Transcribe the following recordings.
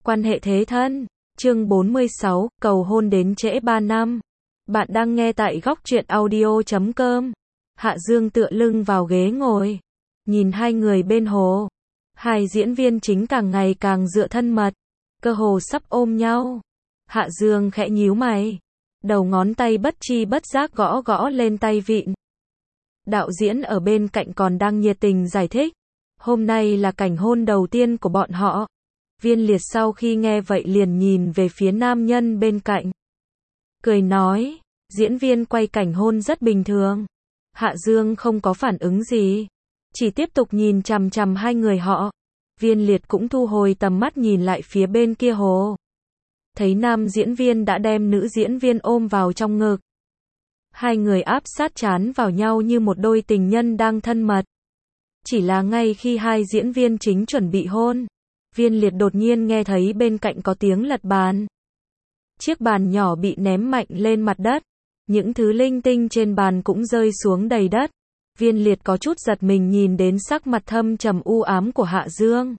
Quan hệ thế thân. Chương 46, cầu hôn đến trễ 3 năm. Bạn đang nghe tại góc truyện audio.com. Hạ Dương tựa lưng vào ghế ngồi, nhìn hai người bên hồ. Hai diễn viên chính càng ngày càng dựa thân mật, cơ hồ sắp ôm nhau. Hạ Dương khẽ nhíu mày, đầu ngón tay bất chi bất giác gõ gõ lên tay vịn. Đạo diễn ở bên cạnh còn đang nhiệt tình giải thích. Hôm nay là cảnh hôn đầu tiên của bọn họ. Viên Liệt sau khi nghe vậy liền nhìn về phía nam nhân bên cạnh, cười nói, diễn viên quay cảnh hôn rất bình thường. Hạ Dương không có phản ứng gì, chỉ tiếp tục nhìn chằm chằm hai người họ. Viên Liệt cũng thu hồi tầm mắt nhìn lại phía bên kia hồ. Thấy nam diễn viên đã đem nữ diễn viên ôm vào trong ngực. Hai người áp sát trán vào nhau như một đôi tình nhân đang thân mật. Chỉ là ngay khi hai diễn viên chính chuẩn bị hôn, Viên Liệt đột nhiên nghe thấy bên cạnh có tiếng lật bàn. Chiếc bàn nhỏ bị ném mạnh lên mặt đất. Những thứ linh tinh trên bàn cũng rơi xuống đầy đất. Viên Liệt có chút giật mình nhìn đến sắc mặt thâm trầm u ám của Hạ Dương.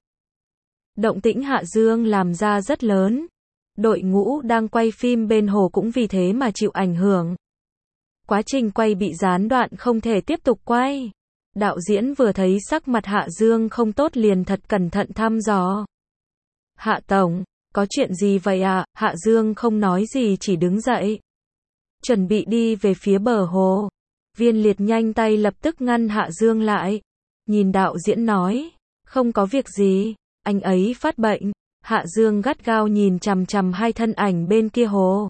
Động tĩnh Hạ Dương làm ra rất lớn. Đội ngũ đang quay phim bên hồ cũng vì thế mà chịu ảnh hưởng. Quá trình quay bị gián đoạn không thể tiếp tục quay. Đạo diễn vừa thấy sắc mặt Hạ Dương không tốt liền thật cẩn thận thăm dò. Hạ Tổng, có chuyện gì vậy ạ? Hạ Dương không nói gì chỉ đứng dậy, chuẩn bị đi về phía bờ hồ. Viên Liệt nhanh tay lập tức ngăn Hạ Dương lại. Nhìn đạo diễn nói, không có việc gì, anh ấy phát bệnh. Hạ Dương gắt gao nhìn chằm chằm hai thân ảnh bên kia hồ.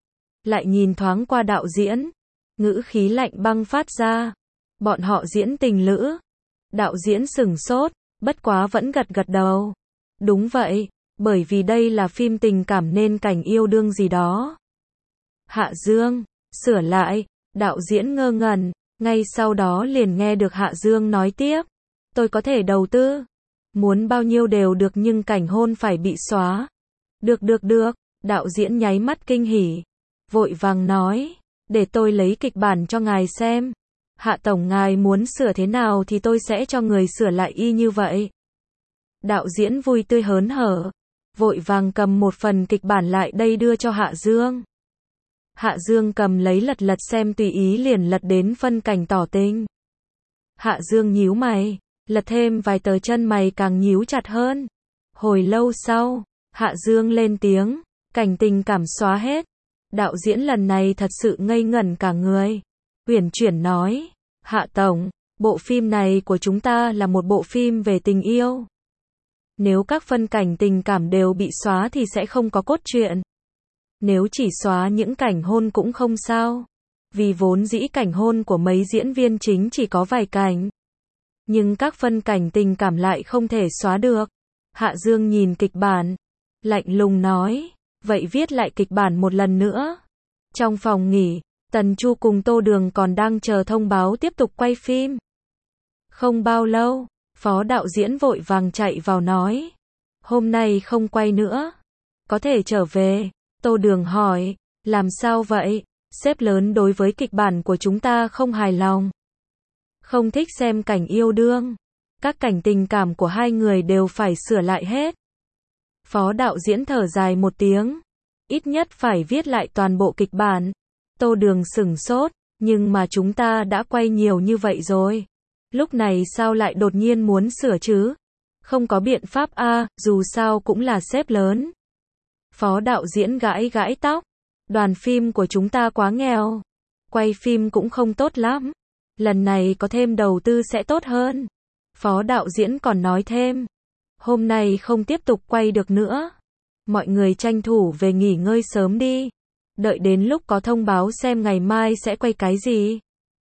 Lại nhìn thoáng qua đạo diễn, ngữ khí lạnh băng phát ra. Bọn họ diễn tình lữ. Đạo diễn sửng sốt, bất quá vẫn gật gật đầu. Đúng vậy, bởi vì đây là phim tình cảm nên cảnh yêu đương gì đó. Hạ Dương, sửa lại, đạo diễn ngơ ngẩn, ngay sau đó liền nghe được Hạ Dương nói tiếp. Tôi có thể đầu tư, muốn bao nhiêu đều được nhưng cảnh hôn phải bị xóa. Được, đạo diễn nháy mắt kinh hỉ, vội vàng nói, để tôi lấy kịch bản cho ngài xem. Hạ Tổng ngài muốn sửa thế nào thì tôi sẽ cho người sửa lại y như vậy. Đạo diễn vui tươi hớn hở, vội vàng cầm một phần kịch bản lại đây đưa cho Hạ Dương. Hạ Dương cầm lấy lật xem tùy ý liền lật đến phân cảnh tỏ tình. Hạ Dương nhíu mày, lật thêm vài tờ chân mày càng nhíu chặt hơn. Hồi lâu sau, Hạ Dương lên tiếng, cảnh tình cảm xóa hết. Đạo diễn lần này thật sự ngây ngẩn cả người. Uyển chuyển nói, Hạ Tổng, bộ phim này của chúng ta là một bộ phim về tình yêu. Nếu các phân cảnh tình cảm đều bị xóa thì sẽ không có cốt truyện. Nếu chỉ xóa những cảnh hôn cũng không sao. Vì vốn dĩ cảnh hôn của mấy diễn viên chính chỉ có vài cảnh. Nhưng các phân cảnh tình cảm lại không thể xóa được. Hạ Dương nhìn kịch bản, lạnh lùng nói, vậy viết lại kịch bản một lần nữa. Trong phòng nghỉ, Tần Chu cùng Tô Đường còn đang chờ thông báo tiếp tục quay phim. Không bao lâu, phó đạo diễn vội vàng chạy vào nói, hôm nay không quay nữa, có thể trở về. Tô Đường hỏi, làm sao vậy? Sếp lớn đối với kịch bản của chúng ta không hài lòng. Không thích xem cảnh yêu đương. Các cảnh tình cảm của hai người đều phải sửa lại hết. Phó đạo diễn thở dài một tiếng, ít nhất phải viết lại toàn bộ kịch bản. Tô Đường sửng sốt, nhưng mà chúng ta đã quay nhiều như vậy rồi. Lúc này sao lại đột nhiên muốn sửa chứ? Không có biện pháp a, dù sao cũng là sếp lớn. Phó đạo diễn gãi gãi tóc. Đoàn phim của chúng ta quá nghèo. Quay phim cũng không tốt lắm. Lần này có thêm đầu tư sẽ tốt hơn. Phó đạo diễn còn nói thêm. Hôm nay không tiếp tục quay được nữa. Mọi người tranh thủ về nghỉ ngơi sớm đi. Đợi đến lúc có thông báo xem ngày mai sẽ quay cái gì.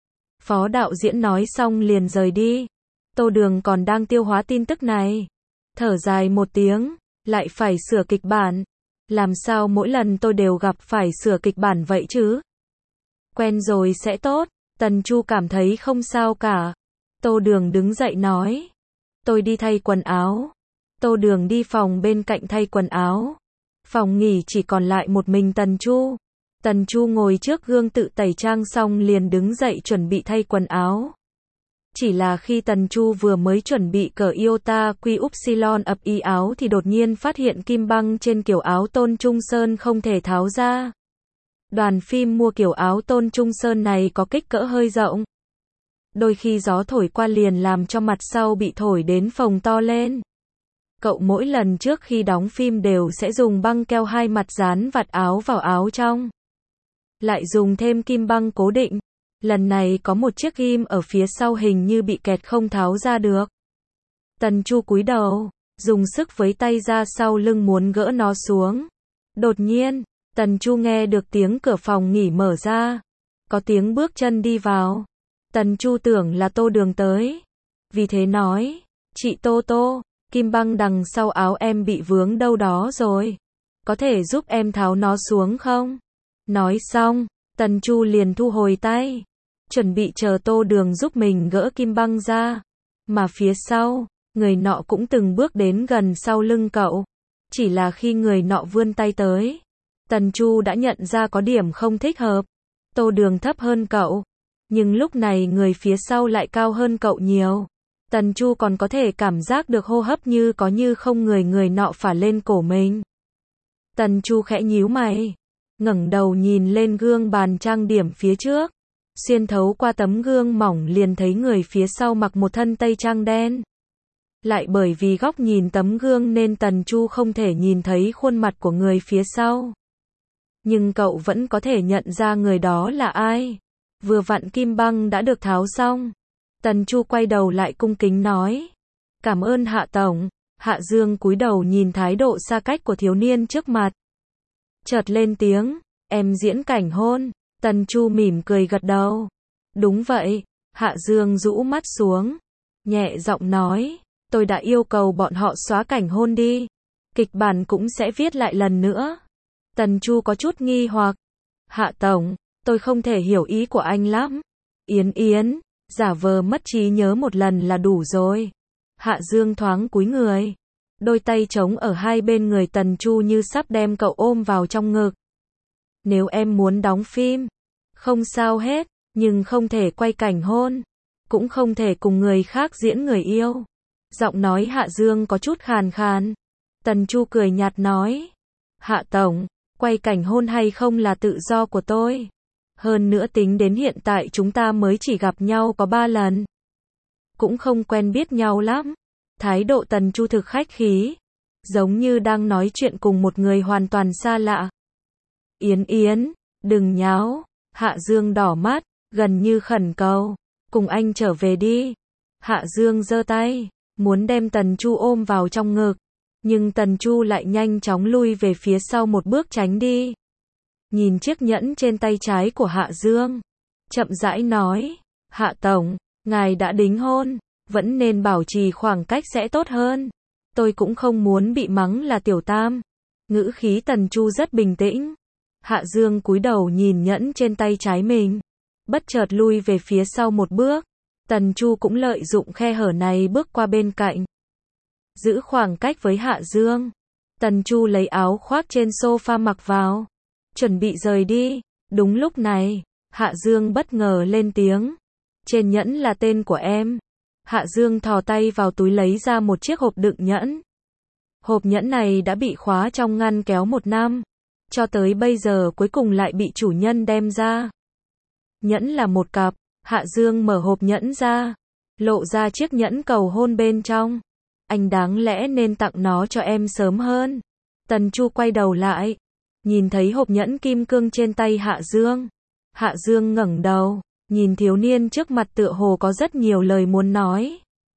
Phó đạo diễn nói xong liền rời đi. Tô Đường còn đang tiêu hóa tin tức này. Thở dài một tiếng, lại phải sửa kịch bản. Làm sao mỗi lần tôi đều gặp phải sửa kịch bản vậy chứ? Quen rồi sẽ tốt. Tần Chu cảm thấy không sao cả. Tô Đường đứng dậy nói. Tôi đi thay quần áo. Tô Đường đi phòng bên cạnh thay quần áo. Phòng nghỉ chỉ còn lại một mình Tần Chu. Tần Chu ngồi trước gương tự tẩy trang xong liền đứng dậy chuẩn bị thay quần áo. Chỉ là khi Tần Chu vừa mới chuẩn bị cởi iota quy upsilon ập y áo thì đột nhiên phát hiện kim băng trên kiểu áo Tôn Trung Sơn không thể tháo ra. Đoàn phim mua kiểu áo Tôn Trung Sơn này có kích cỡ hơi rộng. Đôi khi gió thổi qua liền làm cho mặt sau bị thổi đến phồng to lên. Cậu mỗi lần trước khi đóng phim đều sẽ dùng băng keo hai mặt dán vạt áo vào áo trong. Lại dùng thêm kim băng cố định. Lần này có một chiếc ghim ở phía sau hình như bị kẹt không tháo ra được. Tần Chu cúi đầu, dùng sức với tay ra sau lưng muốn gỡ nó xuống. Đột nhiên, Tần Chu nghe được tiếng cửa phòng nghỉ mở ra. Có tiếng bước chân đi vào. Tần Chu tưởng là Tô Đường tới. Vì thế nói, chị Tô Tô, kim băng đằng sau áo em bị vướng đâu đó rồi. Có thể giúp em tháo nó xuống không? Nói xong, Tần Chu liền thu hồi tay. Chuẩn bị chờ Tô Đường giúp mình gỡ kim băng ra. Mà phía sau, người nọ cũng từng bước đến gần sau lưng cậu. Chỉ là khi người nọ vươn tay tới, Tần Chu đã nhận ra có điểm không thích hợp. Tô Đường thấp hơn cậu, nhưng lúc này người phía sau lại cao hơn cậu nhiều. Tần Chu còn có thể cảm giác được hô hấp như có như không người nọ phả lên cổ mình. Tần Chu khẽ nhíu mày, ngẩng đầu nhìn lên gương bàn trang điểm phía trước. Xuyên thấu qua tấm gương mỏng liền thấy người phía sau mặc một thân tây trang đen. Lại bởi vì góc nhìn tấm gương nên Tần Chu không thể nhìn thấy khuôn mặt của người phía sau. Nhưng cậu vẫn có thể nhận ra người đó là ai. Vừa vặn kim băng đã được tháo xong. Tần Chu quay đầu lại cung kính nói. Cảm ơn Hạ Tổng. Hạ Dương cúi đầu nhìn thái độ xa cách của thiếu niên trước mặt. Chợt lên tiếng, em diễn cảnh hôn. Tần Chu mỉm cười gật đầu. Đúng vậy. Hạ Dương rũ mắt xuống, nhẹ giọng nói, tôi đã yêu cầu bọn họ xóa cảnh hôn đi. Kịch bản cũng sẽ viết lại lần nữa. Tần Chu có chút nghi hoặc. Hạ Tổng, tôi không thể hiểu ý của anh lắm. Yến, giả vờ mất trí nhớ một lần là đủ rồi. Hạ Dương thoáng cúi người. Đôi tay trống ở hai bên người Tần Chu như sắp đem cậu ôm vào trong ngực. Nếu em muốn đóng phim, không sao hết, nhưng không thể quay cảnh hôn, cũng không thể cùng người khác diễn người yêu. Giọng nói Hạ Dương có chút khàn khàn. Tần Chu cười nhạt nói, Hạ Tổng, quay cảnh hôn hay không là tự do của tôi. Hơn nữa tính đến hiện tại chúng ta mới chỉ gặp nhau có 3 lần. Cũng không quen biết nhau lắm. Thái độ Tần Chu thực khách khí, giống như đang nói chuyện cùng một người hoàn toàn xa lạ. Yến, đừng nháo. Hạ Dương đỏ mắt, gần như khẩn cầu, cùng anh trở về đi. Hạ Dương giơ tay, muốn đem Tần Chu ôm vào trong ngực, nhưng Tần Chu lại nhanh chóng lui về phía sau một bước tránh đi. Nhìn chiếc nhẫn trên tay trái của Hạ Dương, chậm rãi nói, Hạ Tổng, ngài đã đính hôn, vẫn nên bảo trì khoảng cách sẽ tốt hơn. Tôi cũng không muốn bị mắng là tiểu tam. Ngữ khí Tần Chu rất bình tĩnh. Hạ Dương cúi đầu nhìn nhẫn trên tay trái mình, bất chợt lui về phía sau một bước. Tần Chu cũng lợi dụng khe hở này bước qua bên cạnh, giữ khoảng cách với Hạ Dương. Tần Chu lấy áo khoác trên sofa mặc vào, chuẩn bị rời đi. Đúng lúc này, Hạ Dương bất ngờ lên tiếng, trên nhẫn là tên của em. Hạ Dương thò tay vào túi lấy ra một chiếc hộp đựng nhẫn. Hộp nhẫn này đã bị khóa trong ngăn kéo 1 năm. Cho tới bây giờ cuối cùng lại bị chủ nhân đem ra. Nhẫn là một cặp. Hạ Dương mở hộp nhẫn ra, lộ ra chiếc nhẫn cầu hôn bên trong. Anh đáng lẽ nên tặng nó cho em sớm hơn. Tần Chu quay đầu lại, nhìn thấy hộp nhẫn kim cương trên tay Hạ Dương. Hạ Dương ngẩng đầu, nhìn thiếu niên trước mặt tựa hồ có rất nhiều lời muốn nói.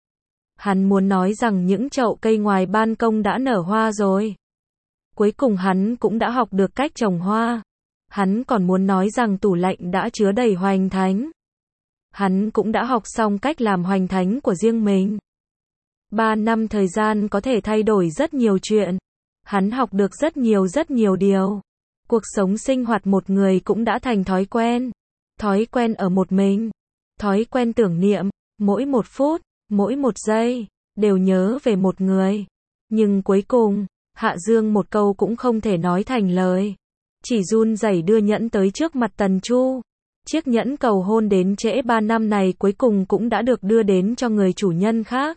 Hắn muốn nói rằng những chậu cây ngoài ban công đã nở hoa rồi. Cuối cùng hắn cũng đã học được cách trồng hoa. Hắn còn muốn nói rằng tủ lạnh đã chứa đầy hoành thánh. Hắn cũng đã học xong cách làm hoành thánh của riêng mình. 3 năm thời gian có thể thay đổi rất nhiều chuyện. Hắn học được rất nhiều điều. Cuộc sống sinh hoạt một người cũng đã thành thói quen. Thói quen ở một mình. Thói quen tưởng niệm, mỗi 1 phút, mỗi 1 giây, đều nhớ về một người. Nhưng cuối cùng, Hạ Dương một câu cũng không thể nói thành lời. Chỉ run rẩy đưa nhẫn tới trước mặt Tần Chu. Chiếc nhẫn cầu hôn đến trễ 3 năm này cuối cùng cũng đã được đưa đến cho người chủ nhân khác.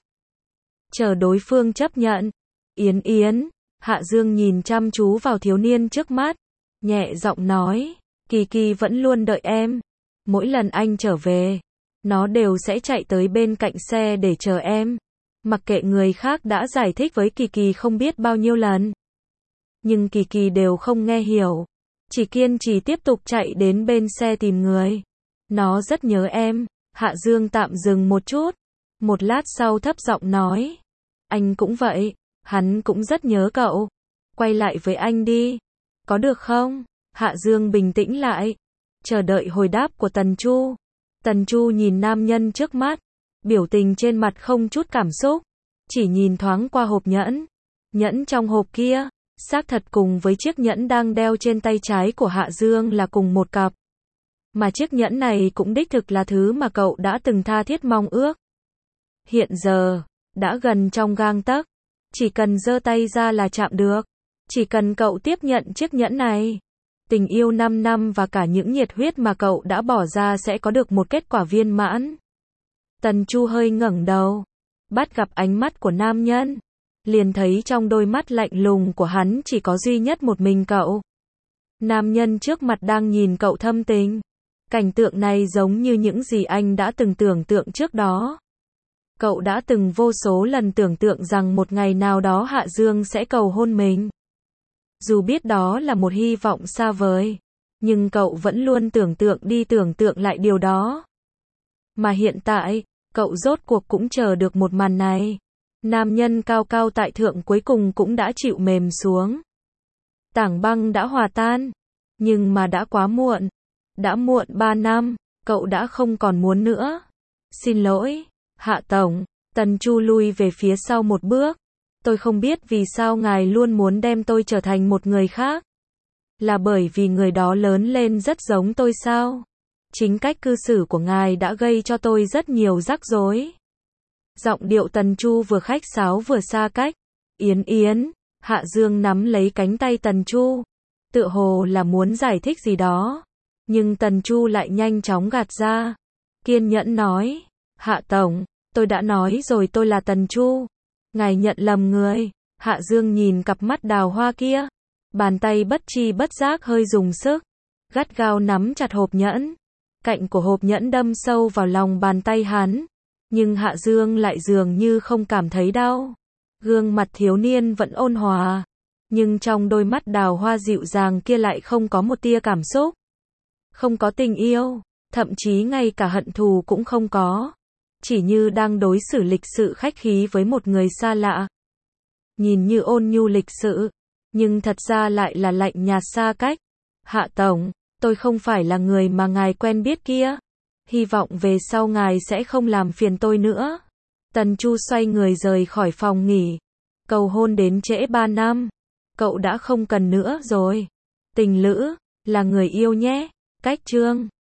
Chờ đối phương chấp nhận. Yến Yến, Hạ Dương nhìn chăm chú vào thiếu niên trước mắt, nhẹ giọng nói, Kỳ Kỳ vẫn luôn đợi em. Mỗi lần anh trở về, nó đều sẽ chạy tới bên cạnh xe để chờ em. Mặc kệ người khác đã giải thích với Kỳ Kỳ không biết bao nhiêu lần. Nhưng Kỳ Kỳ đều không nghe hiểu. Chỉ kiên trì tiếp tục chạy đến bên xe tìm người. Nó rất nhớ em. Hạ Dương tạm dừng một chút. Một lát sau thấp giọng nói. Anh cũng vậy. Hắn cũng rất nhớ cậu. Quay lại với anh đi. Có được không? Hạ Dương bình tĩnh lại. Chờ đợi hồi đáp của Tần Chu. Tần Chu nhìn nam nhân trước mắt. Biểu tình trên mặt không chút cảm xúc. Chỉ nhìn thoáng qua hộp nhẫn. Nhẫn trong hộp kia, xác thật cùng với chiếc nhẫn đang đeo trên tay trái của Hạ Dương là cùng một cặp. Mà chiếc nhẫn này cũng đích thực là thứ mà cậu đã từng tha thiết mong ước. Hiện giờ, đã gần trong gang tấc. Chỉ cần giơ tay ra là chạm được. Chỉ cần cậu tiếp nhận chiếc nhẫn này. Tình yêu 5 năm và cả những nhiệt huyết mà cậu đã bỏ ra sẽ có được một kết quả viên mãn. Tần Chu hơi ngẩng đầu. Bắt gặp ánh mắt của nam nhân. Liền thấy trong đôi mắt lạnh lùng của hắn chỉ có duy nhất một mình cậu. Nam nhân trước mặt đang nhìn cậu thâm tình. Cảnh tượng này giống như những gì anh đã từng tưởng tượng trước đó. Cậu đã từng vô số lần tưởng tượng rằng một ngày nào đó Hạ Dương sẽ cầu hôn mình. Dù biết đó là một hy vọng xa vời, nhưng cậu vẫn luôn tưởng tượng lại điều đó. Mà hiện tại, cậu rốt cuộc cũng chờ được một màn này. Nam nhân cao cao tại thượng cuối cùng cũng đã chịu mềm xuống. Tảng băng đã hòa tan, nhưng mà đã quá muộn. Đã muộn 3 năm, cậu đã không còn muốn nữa. Xin lỗi, Hạ Tổng. Tần Chu lui về phía sau một bước. Tôi không biết vì sao ngài luôn muốn đem tôi trở thành một người khác. Là bởi vì người đó lớn lên rất giống tôi sao? Chính cách cư xử của ngài đã gây cho tôi rất nhiều rắc rối. Giọng điệu Tần Chu vừa khách sáo vừa xa cách. Yến Yến, Hạ Dương nắm lấy cánh tay Tần Chu. Tựa hồ là muốn giải thích gì đó. Nhưng Tần Chu lại nhanh chóng gạt ra. Kiên nhẫn nói. Hạ Tổng, tôi đã nói rồi tôi là Tần Chu. Ngài nhận lầm người. Hạ Dương nhìn cặp mắt đào hoa kia. Bàn tay bất tri bất giác hơi dùng sức. Gắt gao nắm chặt hộp nhẫn. Cạnh của hộp nhẫn đâm sâu vào lòng bàn tay hắn. Nhưng Hạ Dương lại dường như không cảm thấy đau. Gương mặt thiếu niên vẫn ôn hòa. Nhưng trong đôi mắt đào hoa dịu dàng kia lại không có một tia cảm xúc. Không có tình yêu. Thậm chí ngay cả hận thù cũng không có. Chỉ như đang đối xử lịch sự khách khí với một người xa lạ. Nhìn như ôn nhu lịch sự. Nhưng thật ra lại là lạnh nhạt xa cách. Hạ Tổng, tôi không phải là người mà ngài quen biết kia. Hy vọng về sau ngài sẽ không làm phiền tôi nữa. Tần Chu xoay người rời khỏi phòng nghỉ. Cầu hôn đến trễ 3 năm. Cậu đã không cần nữa rồi. Tình lữ, là người yêu nhé. Cách chương